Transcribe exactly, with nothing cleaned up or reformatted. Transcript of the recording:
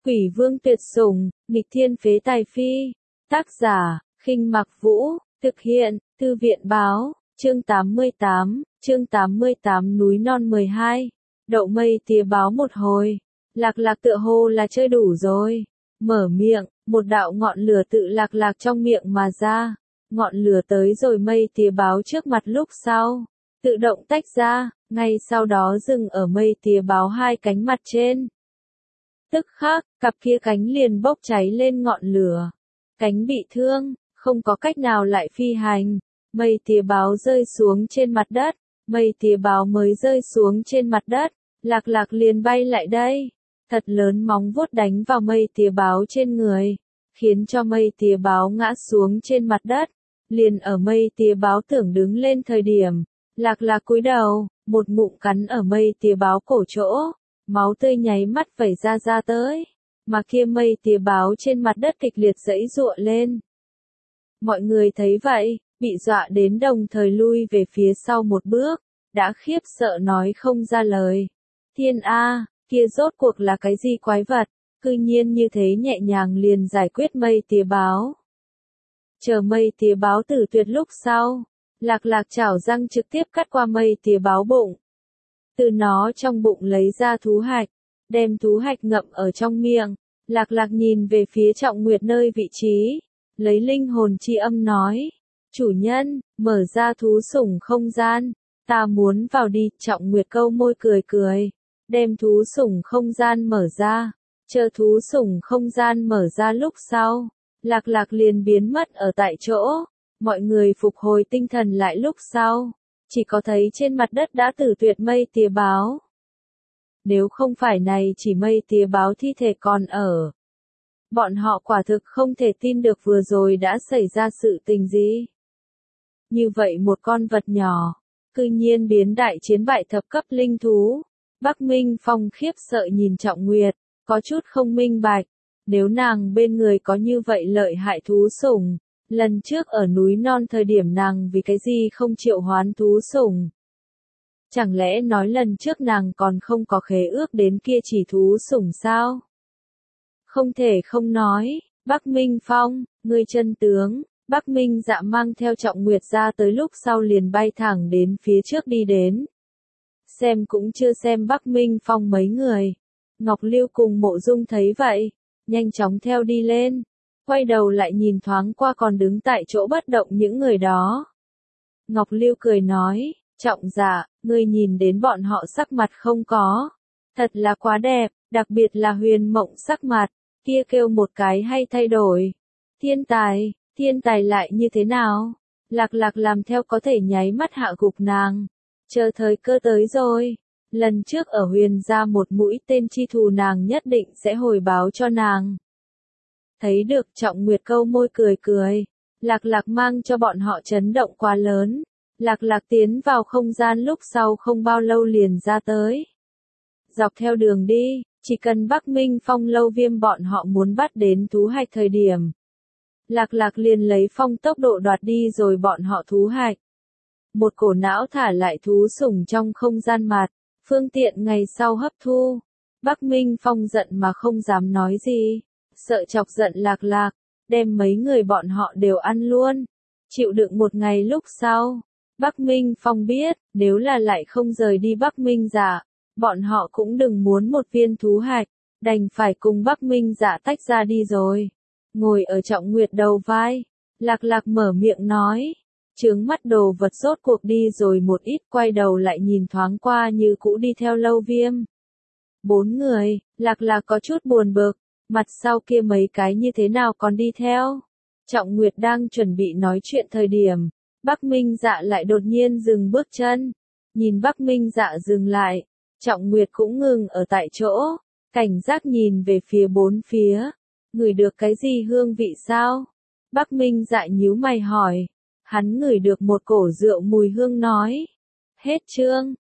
Quỷ vương tuyệt sủng, nghịch thiên phế tài phi. Tác giả, Khinh Mặc Vũ, thực hiện, Thư viện báo, chương tám mươi tám, chương tám mươi tám núi non mười hai. Đậu mây tía báo một hồi, Lạc Lạc tựa hồ là chơi đủ rồi. Mở miệng, một đạo ngọn lửa tự Lạc Lạc trong miệng mà ra. Ngọn lửa tới rồi mây tía báo trước mặt lúc sau, tự động tách ra, ngay sau đó dừng ở mây tía báo hai cánh mặt trên. Tức khắc, cặp kia cánh liền bốc cháy lên ngọn lửa. Cánh bị thương, không có cách nào lại phi hành. Mây tía báo rơi xuống trên mặt đất, mây tía báo mới rơi xuống trên mặt đất, Lạc Lạc liền bay lại đây. Thật lớn móng vuốt đánh vào mây tía báo trên người, khiến cho mây tía báo ngã xuống trên mặt đất. Liền ở mây tía báo tưởng đứng lên thời điểm, Lạc Lạc cúi đầu, một ngụm cắn ở mây tía báo cổ chỗ, máu tươi nháy mắt vẩy ra ra tới, mà kia mây tía báo trên mặt đất kịch liệt giãy giụa lên. Mọi người thấy vậy, bị dọa đến đồng thời lui về phía sau một bước, đã khiếp sợ nói không ra lời. Thiên A, kia rốt cuộc là cái gì quái vật, cư nhiên như thế nhẹ nhàng liền giải quyết mây tía báo. Chờ mây tía báo tử tuyệt lúc sau, Lạc Lạc chảo răng trực tiếp cắt qua mây tía báo bụng. Từ nó trong bụng lấy ra thú hạch, đem thú hạch ngậm ở trong miệng. Lạc Lạc nhìn về phía Trọng Nguyệt nơi vị trí, lấy linh hồn chi âm nói, chủ nhân, mở ra thú sủng không gian, ta muốn vào đi. Trọng Nguyệt câu môi cười cười, đem thú sủng không gian mở ra. Chờ thú sủng không gian mở ra lúc sau, Lạc Lạc liền biến mất ở tại chỗ. Mọi người phục hồi tinh thần lại lúc sau, chỉ có thấy trên mặt đất đã tử tuyệt mây tía báo. Nếu không phải này chỉ mây tía báo thi thể còn ở, bọn họ quả thực không thể tin được vừa rồi đã xảy ra sự tình gì. Như vậy một con vật nhỏ, cư nhiên biến đại chiến bại thập cấp linh thú. Bắc Minh Phong khiếp sợ nhìn Trọng Nguyệt, có chút không minh bạch, nếu nàng bên người có như vậy lợi hại thú sủng, lần trước ở núi non thời điểm nàng vì cái gì không triệu hoán thú sủng? Chẳng lẽ nói lần trước nàng còn không có khế ước đến kia chỉ thú sủng sao? Không thể không nói, Bắc Minh Phong, ngươi chân tướng. Bắc Minh Dạ mang theo Trọng Nguyệt ra tới lúc sau liền bay thẳng đến phía trước đi đến. Xem cũng chưa xem Bắc Minh Phong mấy người. Ngọc Lưu cùng Mộ Dung thấy vậy, nhanh chóng theo đi lên, quay đầu lại nhìn thoáng qua còn đứng tại chỗ bất động những người đó. Ngọc Lưu cười nói, Trọng Dạ, ngươi nhìn đến bọn họ sắc mặt không có? Thật là quá đẹp, đặc biệt là Huyền Mộng sắc mặt, kia kêu một cái hay thay đổi. Thiên tài, thiên tài lại như thế nào? Lạc Lạc làm theo có thể nháy mắt hạ gục nàng. Chờ thời cơ tới rồi. Lần trước ở Huyền gia một mũi tên chi thù nàng nhất định sẽ hồi báo cho nàng. Thấy được Trọng Nguyệt câu môi cười cười. Lạc Lạc mang cho bọn họ chấn động quá lớn. Lạc Lạc tiến vào không gian lúc sau không bao lâu liền ra tới. Dọc theo đường đi, chỉ cần Bắc Minh Phong Lâu Viêm bọn họ muốn bắt đến thú hạch thời điểm, Lạc Lạc liền lấy phong tốc độ đoạt đi rồi bọn họ thú hạch. Một cổ não thả lại thú sủng trong không gian mặt, phương tiện ngày sau hấp thu. Bắc Minh Phong giận mà không dám nói gì, sợ chọc giận Lạc Lạc, đem mấy người bọn họ đều ăn luôn. Chịu đựng một ngày lúc sau, Bắc Minh Phong biết, nếu là lại không rời đi Bắc Minh Dạ, bọn họ cũng đừng muốn một viên thú hạch, đành phải cùng Bắc Minh Dạ tách ra đi rồi. Ngồi ở Trọng Nguyệt đầu vai, Lạc Lạc mở miệng nói, chướng mắt đồ vật rốt cuộc đi rồi một ít, quay đầu lại nhìn thoáng qua như cũ đi theo Lâu Viêm. Bốn người, Lạc Lạc có chút buồn bực, mặt sau kia mấy cái như thế nào còn đi theo. Trọng Nguyệt đang chuẩn bị nói chuyện thời điểm, Bắc Minh Dạ lại đột nhiên dừng bước chân. Nhìn Bắc Minh Dạ dừng lại, Trọng Nguyệt cũng ngừng ở tại chỗ, cảnh giác nhìn về phía bốn phía. Ngửi được cái gì hương vị sao? Bắc Minh Dạ nhíu mày hỏi. Hắn ngửi được một cổ rượu mùi hương nói. Hết chương.